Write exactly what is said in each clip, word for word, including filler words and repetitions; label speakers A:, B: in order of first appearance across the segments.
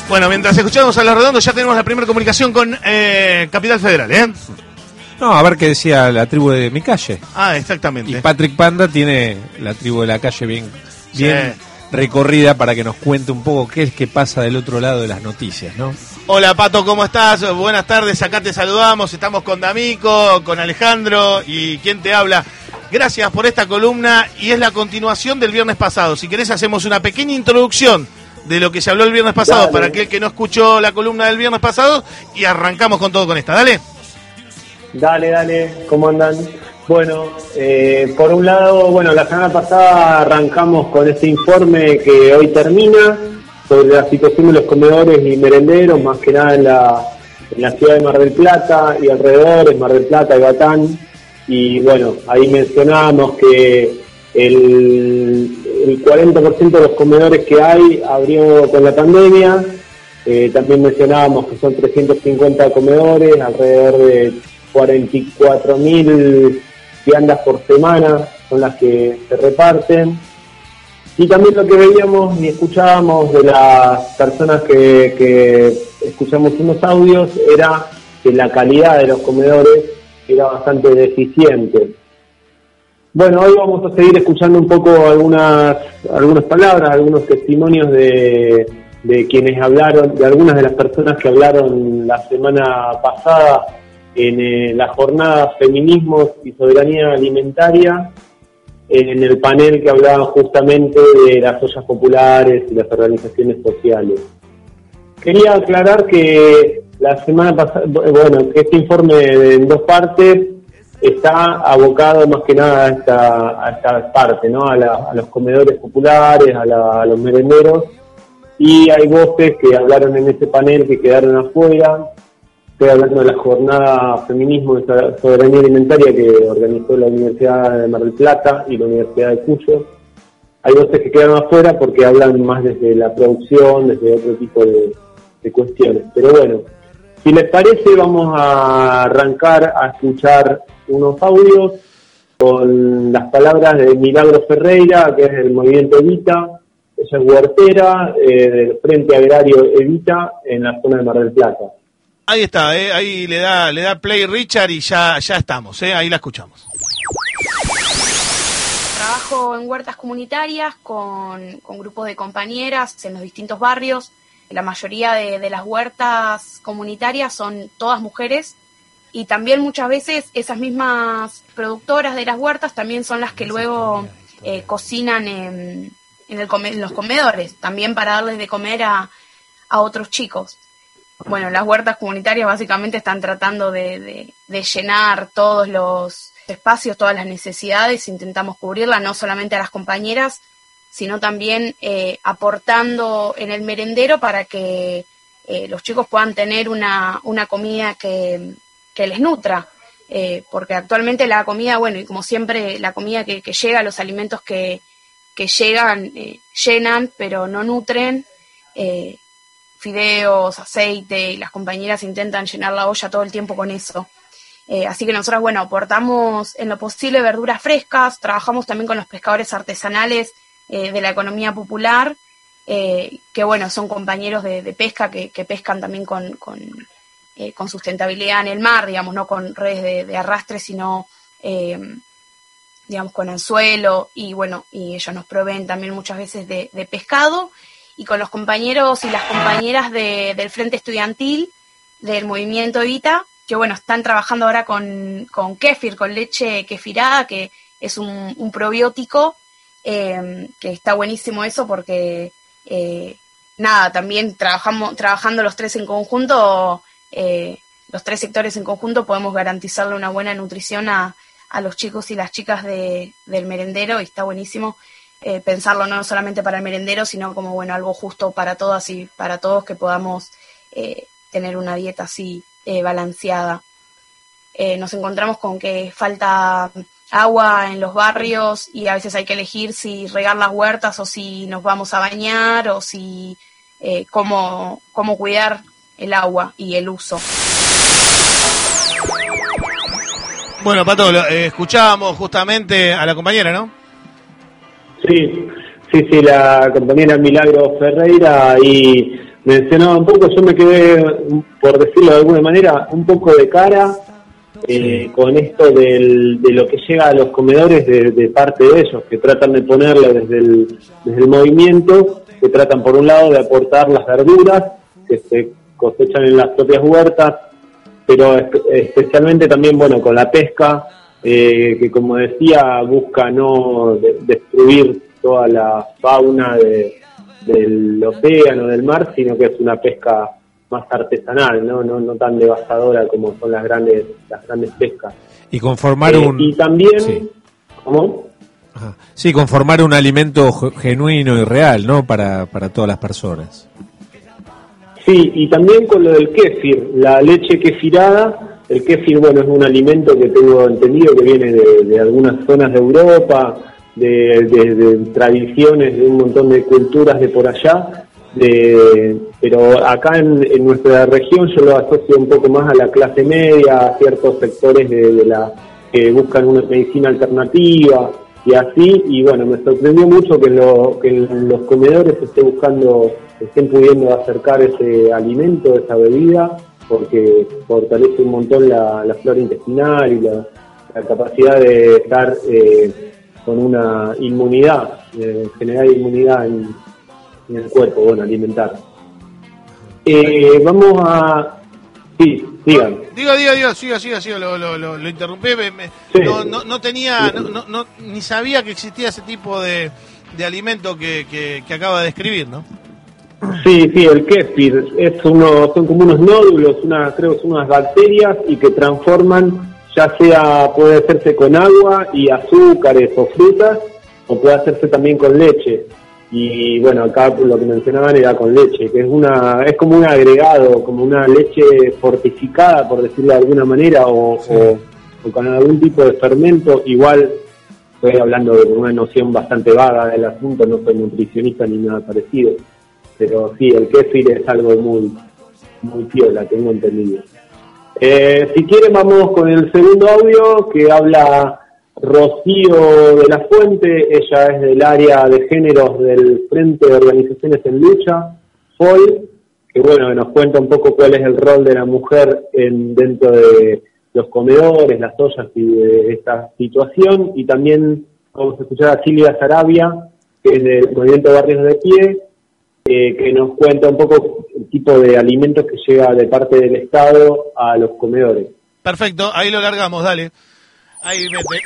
A: Bueno, mientras escuchamos a Los Redondos, ya tenemos la primera comunicación con eh, Capital Federal, ¿eh?
B: No, a ver qué decía la tribu de mi calle.
A: Ah, exactamente.
B: Y Patrick Panda tiene la tribu de la calle bien, bien
A: Sí.
B: recorrida para que nos cuente un poco qué es que pasa del otro lado de las noticias, ¿no?
A: Hola, Pato, ¿cómo estás? Buenas tardes, acá te saludamos. Estamos con D'Amico, con Alejandro y ¿quién te habla? Gracias por esta columna y es la continuación del viernes pasado. Si querés hacemos una pequeña introducción de lo que se habló el viernes pasado. Dale. Para aquel que no escuchó la columna del viernes pasado y arrancamos con todo con esta. Dale.
C: Dale, dale, ¿cómo andan? Bueno, eh, por un lado, bueno, la semana pasada arrancamos con este informe que hoy termina sobre la situación de los comedores y merenderos, más que nada en la, en la ciudad de Mar del Plata y alrededores, Mar del Plata y Batán. Y bueno, ahí mencionábamos que el, el cuarenta por ciento de los comedores que hay abrió con la pandemia. Eh, también mencionábamos que son trescientos cincuenta comedores, alrededor de cuarenta y cuatro mil viandas por semana son las que se reparten. Y también lo que veíamos y escuchábamos de las personas que, que escuchamos unos audios era que la calidad de los comedores era bastante deficiente. Bueno, hoy vamos a seguir escuchando un poco algunas algunas palabras, algunos testimonios de, de quienes hablaron, de algunas de las personas que hablaron la semana pasada en eh, la jornada Feminismos y Soberanía Alimentaria, en el panel que hablaba justamente de las ollas populares y las organizaciones sociales. Quería aclarar que la semana pasada, bueno, que este informe en dos partes está abocado más que nada a esta, a esta parte, ¿no? A, la, a los comedores populares, a, la, a los merenderos, y hay voces que hablaron en ese panel que quedaron afuera. Estoy hablando de la jornada Feminismo y Soberanía Alimentaria que organizó la Universidad de Mar del Plata y la Universidad de Cuyo. Hay voces que quedan afuera porque hablan más desde la producción, desde otro tipo de, de cuestiones. Pero bueno, si les parece, vamos a arrancar a escuchar unos audios con las palabras de Milagro Ferreira, que es del movimiento Evita. Ella es huertera eh, del Frente Agrario Evita en la zona de Mar del Plata.
A: Ahí está, eh, ahí le da le da play Richard y ya ya estamos, eh, ahí la escuchamos.
D: Trabajo en huertas comunitarias con, con grupos de compañeras en los distintos barrios. La mayoría de, de las huertas comunitarias son todas mujeres y también muchas veces esas mismas productoras de las huertas también son las que luego eh, cocinan en, en, el come, en los comedores, también para darles de comer a, a otros chicos. Bueno, las huertas comunitarias básicamente están tratando de, de, de llenar todos los espacios, todas las necesidades, intentamos cubrirlas, no solamente a las compañeras, sino también eh, aportando en el merendero para que eh, los chicos puedan tener una, una comida que, que les nutra, eh, porque actualmente la comida, bueno, y como siempre, la comida que, que llega, los alimentos que, que llegan, eh, llenan, pero no nutren, eh, fideos, aceite, y las compañeras intentan llenar la olla todo el tiempo con eso. Eh, así que nosotros, bueno, aportamos en lo posible verduras frescas, trabajamos también con los pescadores artesanales eh, de la economía popular, eh, que bueno, son compañeros de, de pesca que, que pescan también con, con, eh, con sustentabilidad en el mar, digamos, no con redes de, de arrastre, sino, eh, digamos, con anzuelo, y bueno, y ellos nos proveen también muchas veces de, de pescado. Y con los compañeros y las compañeras de, del Frente Estudiantil, del Movimiento Evita, que bueno, están trabajando ahora con, con kéfir, con leche kefirada, que es un, un probiótico, eh, que está buenísimo eso porque, eh, nada, también trabajamos trabajando los tres en conjunto, eh, los tres sectores en conjunto, podemos garantizarle una buena nutrición a, a los chicos y las chicas de, del merendero, y está buenísimo. Eh, pensarlo no solamente para el merendero, sino como bueno, algo justo para todas y para todos, que podamos eh, tener una dieta así eh, balanceada. Eh, nos encontramos con que falta agua en los barrios y a veces hay que elegir si regar las huertas o si nos vamos a bañar o si eh, cómo, cómo cuidar el agua y el uso.
A: Bueno, Pato, eh, escuchábamos justamente a la compañera, ¿no?
C: Sí, sí, sí, la compañera Milagro Ferreira y mencionaba un poco, yo me quedé, por decirlo de alguna manera, un poco de cara eh, sí. con esto del, de lo que llega a los comedores de, de parte de ellos, que tratan de ponerlo desde el, desde el movimiento, que tratan por un lado de aportar las verduras que se cosechan en las propias huertas, pero especialmente también, bueno, con la pesca, eh, que como decía, busca no de, destruir toda la fauna de, del océano, del mar, sino que es una pesca más artesanal, no no no tan devastadora como son las grandes las grandes pescas.
B: Y conformar
C: eh,
B: un...
C: Y también...
B: Sí.
C: ¿Cómo?
B: Ajá. Sí, conformar un alimento genuino y real, ¿no? Para, para todas las personas.
C: Sí, y también con lo del kéfir, la leche kefirada. El kéfir, bueno, es un alimento que tengo entendido que viene de, de algunas zonas de Europa, de, de, de tradiciones de un montón de culturas de por allá, de, pero acá en, en nuestra región yo lo asocio un poco más a la clase media, a ciertos sectores de, de la que buscan una medicina alternativa y así, y bueno, me sorprendió mucho que, lo, que en los comedores se esté buscando, estén pudiendo acercar ese alimento, esa bebida, porque fortalece un montón la, la flora intestinal y la, la capacidad de estar eh, con una inmunidad, eh, generar inmunidad en, en el cuerpo, bueno, alimentar. Eh, vamos a... Sí, digan.
A: Digo, digo, digo, sigo, sigo, sigo, lo, lo, lo, lo interrumpí, me, me,
C: sí.
A: no, no, no tenía, no, no, no, ni sabía que existía ese tipo de, de alimento que, que, que acaba de describir, ¿no?
C: Sí, sí, el kéfir es uno, son como unos nódulos, una, creo que son unas bacterias y que transforman, ya sea, puede hacerse con agua y azúcares o frutas, o puede hacerse también con leche. Y bueno, acá lo que mencionaban era con leche, que es una, es como un agregado, como una leche fortificada, por decirlo de alguna manera, o, sí. o, o con algún tipo de fermento. Igual estoy hablando de una noción bastante vaga del asunto, no soy nutricionista ni nada parecido. Pero sí, el kéfir es algo muy muy piola, tengo entendido. Eh, si quieren vamos con el segundo audio que habla Rocío de la Fuente. Ella es del área de géneros del Frente de Organizaciones en Lucha, F O L, que bueno, nos cuenta un poco cuál es el rol de la mujer en dentro de los comedores, las ollas y de esta situación. Y también vamos a escuchar a Silvia Sarabia, que es del Movimiento Barrios de Pie, Eh, que nos cuenta un poco el tipo de alimentos que llega de parte del Estado a los comedores.
A: Perfecto, ahí lo largamos, dale. Ahí vete.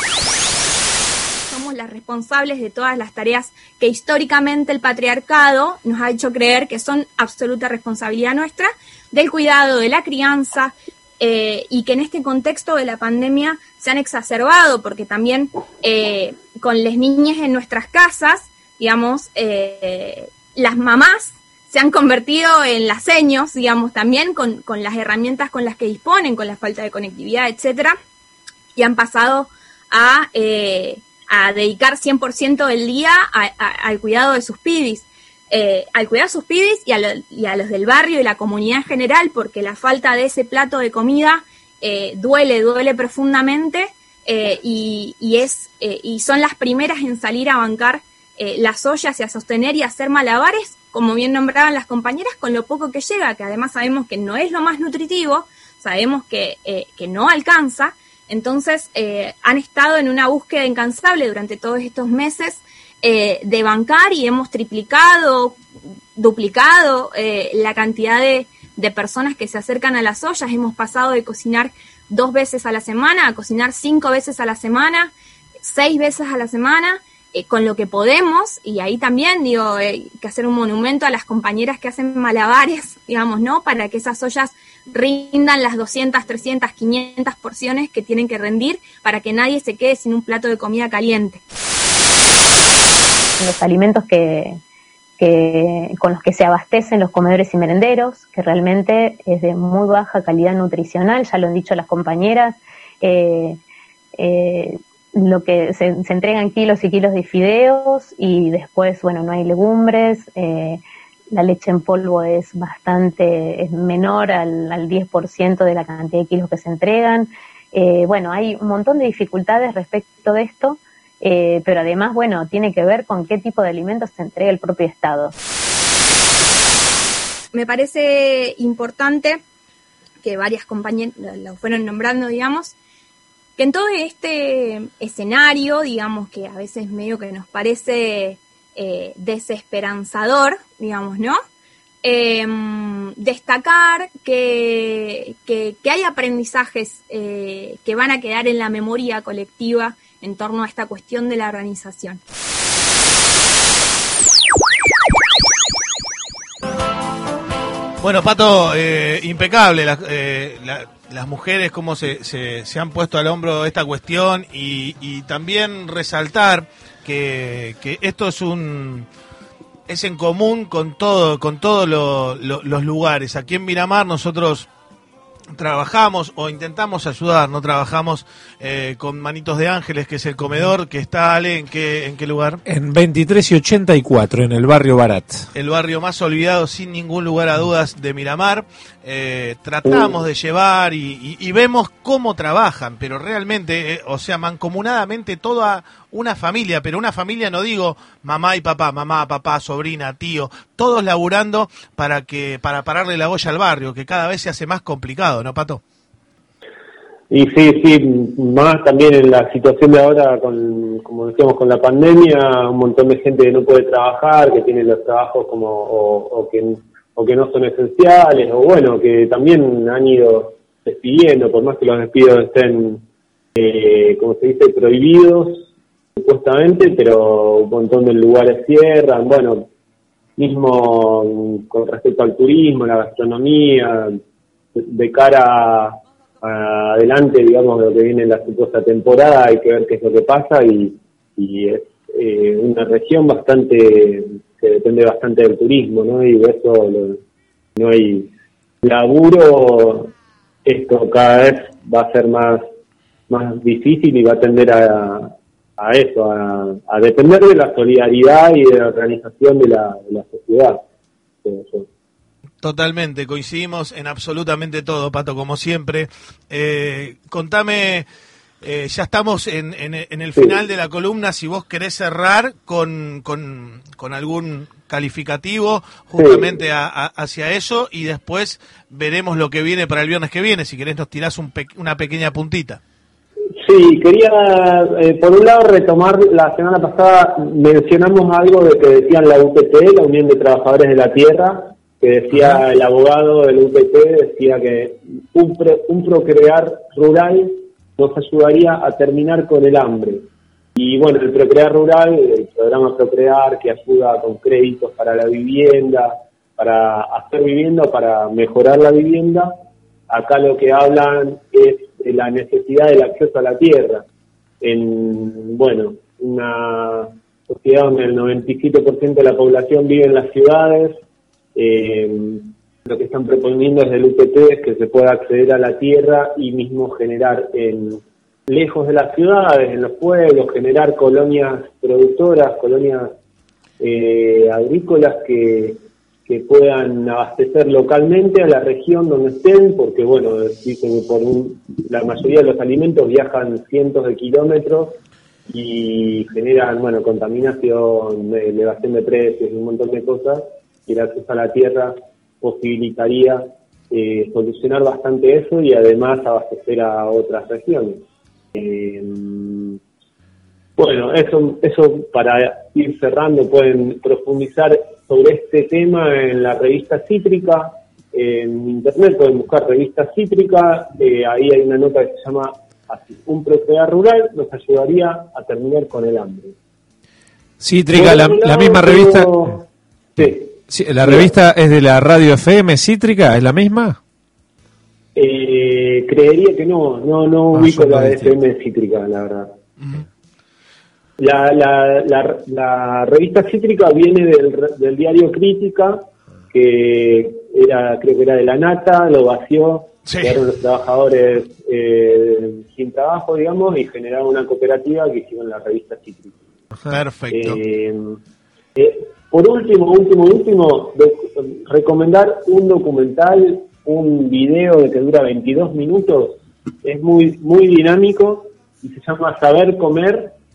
E: Somos las responsables de todas las tareas que históricamente el patriarcado nos ha hecho creer que son absoluta responsabilidad nuestra, del cuidado, de la crianza, eh, y que en este contexto de la pandemia se han exacerbado, porque también eh, con las niñas en nuestras casas, digamos, eh, las mamás se han convertido en las seños, digamos, también con, con las herramientas con las que disponen, con la falta de conectividad, etcétera, y han pasado a, eh, a dedicar cien por ciento del día a, a, al cuidado de sus pibis, eh, al cuidado de sus pibis y a, lo, y a los del barrio y la comunidad en general, porque la falta de ese plato de comida eh, duele, duele profundamente, eh, y, y, es, eh, y son las primeras en salir a bancar Eh, las ollas y a sostener y a hacer malabares, como bien nombraban las compañeras, con lo poco que llega, que además sabemos que no es lo más nutritivo, sabemos que, eh, que no alcanza. Entonces eh, han estado en una búsqueda incansable durante todos estos meses eh, de bancar, y hemos triplicado, duplicado eh, la cantidad de, de personas que se acercan a las ollas. Hemos pasado de cocinar dos veces a la semana a cocinar cinco veces a la semana, seis veces a la semana, Eh, con lo que podemos. Y ahí también digo eh, que hacer un monumento a las compañeras que hacen malabares, digamos, ¿no? Para que esas ollas rindan las doscientas, trescientas, quinientas porciones que tienen que rendir, para que nadie se quede sin un plato de comida caliente.
F: Los alimentos que, que con los que se abastecen los comedores y merenderos, que realmente es de muy baja calidad nutricional, ya lo han dicho las compañeras, eh, eh, lo que se, se entregan kilos y kilos de fideos, y después, bueno, no hay legumbres, eh, la leche en polvo es bastante, es menor al, al diez por ciento de la cantidad de kilos que se entregan. Eh, bueno, hay un montón de dificultades respecto de esto, eh, pero además, bueno, tiene que ver con qué tipo de alimentos se entrega el propio Estado.
E: Me parece importante que varias compañeras lo fueron nombrando, digamos, que en todo este escenario, digamos, que a veces medio que nos parece eh, desesperanzador, digamos, ¿no? Eh, destacar que, que, que hay aprendizajes eh, que van a quedar en la memoria colectiva en torno a esta cuestión de la organización.
A: Bueno, Pato, eh, impecable, la, eh, la, las mujeres cómo se, se, se han puesto al hombro esta cuestión y, y también resaltar que, que esto es un es en común con todo con todos lo, lo, los lugares. Aquí en Miramar nosotros trabajamos o intentamos ayudar, no trabajamos eh, con Manitos de Ángeles, que es el comedor, que está, Ale, ¿en qué, en qué lugar?
B: En veintitrés y ochenta y cuatro, en el barrio Barat. El
A: barrio más olvidado, sin ningún lugar a dudas, de Miramar. Eh, tratamos de llevar y, y, y vemos cómo trabajan, pero realmente, eh, o sea, mancomunadamente toda una familia, pero una familia no digo mamá y papá, mamá, papá, sobrina, tío, todos laburando para que para pararle la olla al barrio, que cada vez se hace más complicado, ¿no, Pato?
C: Y sí, sí, más también en la situación de ahora, con, como decíamos, con la pandemia, un montón de gente que no puede trabajar, que tiene los trabajos como o, o que o que no son esenciales, o bueno, que también han ido despidiendo, por más que los despidos estén, eh, como se dice, prohibidos, supuestamente, pero un montón de lugares cierran. Bueno, mismo con respecto al turismo, la gastronomía, de cara a, a adelante, digamos, de lo que viene en la supuesta temporada, hay que ver qué es lo que pasa, y, y es eh, una región bastante que depende bastante del turismo, ¿no? Y de eso lo, no hay laburo, esto cada vez va a ser más, más difícil y va a tender a a eso, a, a depender de la solidaridad y de la organización de la, de la sociedad.
A: Totalmente, coincidimos en absolutamente todo, Pato, como siempre. Eh, contame, eh, ya estamos en, en, en el final sí. de la columna, si vos querés cerrar con, con, con algún calificativo justamente sí. a, a, hacia eso, y después veremos lo que viene para el viernes que viene. Si querés nos tirás un pe- una pequeña puntita.
C: Sí, quería, eh, por un lado, retomar, la semana pasada mencionamos algo de que decían la U P T, la Unión de Trabajadores de la Tierra, que decía uh-huh. el abogado del U P T, decía que un, pre, un procrear rural nos ayudaría a terminar con el hambre. Y bueno, el procrear rural, el programa Procrear, que ayuda con créditos para la vivienda, para hacer vivienda, para mejorar la vivienda, acá lo que hablan es de la necesidad del acceso a la tierra. En, bueno, una sociedad donde el noventa y siete por ciento de la población vive en las ciudades, eh, lo que están proponiendo desde el U P T es que se pueda acceder a la tierra y mismo generar, en lejos de las ciudades, en los pueblos, generar colonias productoras, colonias eh, agrícolas que que puedan abastecer localmente a la región donde estén, porque bueno, dicen que por un, la mayoría de los alimentos viajan cientos de kilómetros y generan, bueno, contaminación, elevación de precios y un montón de cosas, y el acceso a la tierra posibilitaría eh, solucionar bastante eso y además abastecer a otras regiones. Eh, bueno, eso, eso para ir cerrando, pueden profundizar sobre este tema en la revista Cítrica, en internet pueden buscar revista Cítrica, eh, ahí hay una nota que se llama así: un procrear rural nos ayudaría a terminar con el hambre.
B: Cítrica, la, la misma revista.
C: Tengo... Sí.
B: Sí, ¿la revista es de la radio F M Cítrica? ¿Es la misma?
C: Eh, creería que no, no, no ah, ubico la de F M Cítrica, la verdad. Uh-huh. La, la, la, la revista Cítrica viene del, del diario Crítica, que era, creo que era de la Nata, lo vació, sí. Quedaron los trabajadores eh, sin trabajo, digamos, y generaron una cooperativa que hicieron la revista Cítrica.
A: Perfecto.
C: Eh, eh, por último, último, último, de, recomendar un documental, un video de que dura veintidós minutos, es muy, muy dinámico y se llama Saber Comer,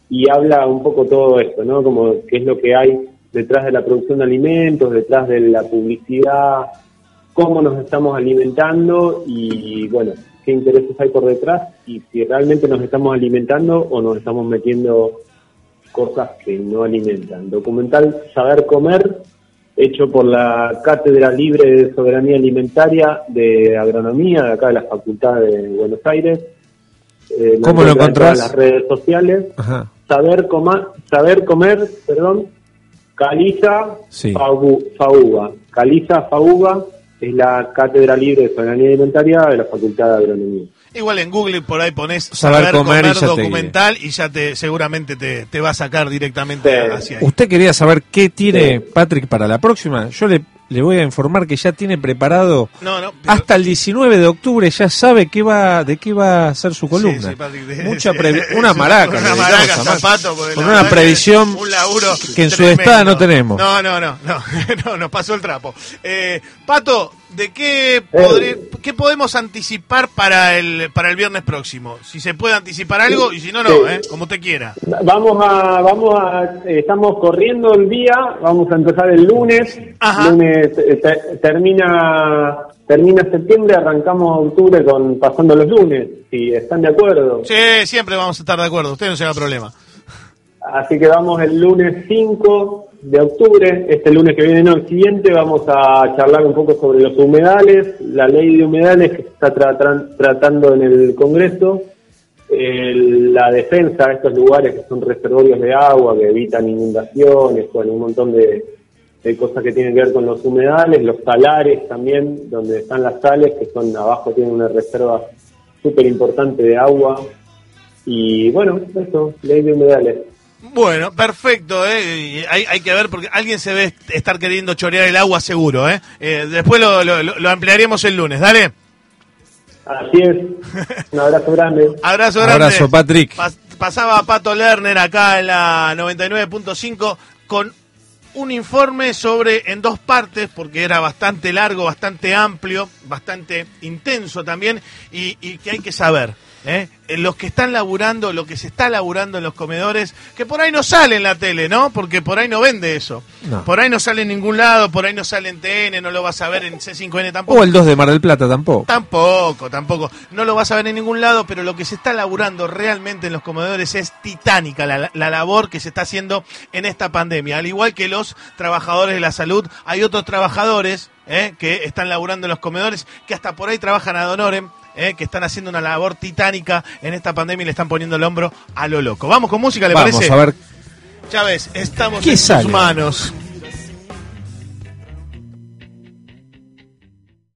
C: y habla un poco todo esto, ¿no? Como qué es lo que hay detrás de la producción de alimentos, detrás de la publicidad, cómo nos estamos alimentando y, bueno, qué intereses hay por detrás y si realmente nos estamos alimentando o nos estamos metiendo cosas que no alimentan. Documental Saber Comer, hecho por la Cátedra Libre de Soberanía Alimentaria de Agronomía, de acá de la Facultad de Buenos Aires. Eh,
B: ¿Cómo lo encontrás?
C: En las redes sociales.
B: Ajá.
C: Saber, coma, saber Comer, perdón, Caliza
B: Sí.
C: Fauga. Fauga. Caliza Fauga es la Cátedra Libre de Soberanía Alimentaria de la Facultad de Agronomía.
A: Igual en Google por ahí pones
B: Saber
A: Saber,
B: Comer
A: Comer,
B: y ya te-
A: documental y ya te seguramente te, te va a sacar directamente
C: Sí.
A: hacia ahí.
B: ¿Usted quería saber qué tiene
C: Sí.
B: Patrick para la próxima? Yo le, le voy a informar que ya tiene preparado
A: No, no, pero-
B: hasta el diecinueve de octubre, ya sabe qué va, de qué va a ser su columna.
A: Sí, sí, Patrick, de-
B: Mucha
A: sí,
B: previ-
A: es
B: una maraca, le
A: Una
B: dedicamos
A: maraca,
B: a Mar-
A: zapato. porque
B: con
A: la
B: una
A: verdad que
B: previsión
A: un laburo
B: que en su
A: tremendo.
B: estada no tenemos.
A: No, no, no, no, no, nos pasó el trapo. Eh, Pato, ¿de qué, podré- qué podemos anticipar para el para el viernes próximo? Si se puede anticipar algo y si no, no,
C: Sí.
A: eh, como usted quiera.
C: Vamos a, vamos a, eh, estamos corriendo el día, vamos a empezar el lunes,
A: Ajá.
C: lunes eh, te- termina, termina septiembre, arrancamos octubre con pasando los lunes, si están de acuerdo.
A: Sí, siempre vamos a estar de acuerdo, usted no se haga problema.
C: Así que vamos el lunes cinco de octubre, este lunes que viene, no, el siguiente, vamos a charlar un poco sobre los humedales, la ley de humedales que se está tra- tra- tratando en el Congreso, el- la defensa de estos lugares que son reservorios de agua, que evitan inundaciones, bueno, un montón de, de cosas que tienen que ver con los humedales, los salares también, donde están las sales, que son abajo tienen una reserva súper importante de agua, y bueno, eso, ley de humedales.
A: Bueno, perfecto, ¿eh? Y Hay, hay que ver porque alguien se ve estar queriendo chorear el agua seguro, ¿eh? Eh, después lo, lo, lo ampliaremos el lunes, dale.
C: Así es, un abrazo grande.
A: Abrazo grande.
B: Abrazo, Patrick.
A: Pas- pasaba Pato Lerner acá en la noventa y nueve punto cinco con un informe sobre, en dos partes, porque era bastante largo, bastante amplio, bastante intenso también, y, y que hay que saber, ¿eh? Los que están laburando, lo que se está laburando en los comedores, que por ahí no sale en la tele, ¿no? Porque por ahí no vende eso.
B: No.
A: Por ahí no sale en ningún lado, por ahí no sale en T N, no lo vas a ver en C cinco N tampoco.
B: O el dos de Mar del Plata tampoco.
A: Tampoco, tampoco. No lo vas a ver en ningún lado, pero lo que se está laburando realmente en los comedores es titánica la, la labor que se está haciendo en esta pandemia. Al igual que los trabajadores de la salud, hay otros trabajadores eh, que están laburando en los comedores, que hasta por ahí trabajan ad honorem, eh, que están haciendo una labor titánica en esta pandemia y le están poniendo el hombro a lo loco. Vamos con música, ¿le
B: Vamos
A: parece?
B: a ver
A: Chávez, estamos
B: ¿Qué
A: en
B: sale?
A: tus manos.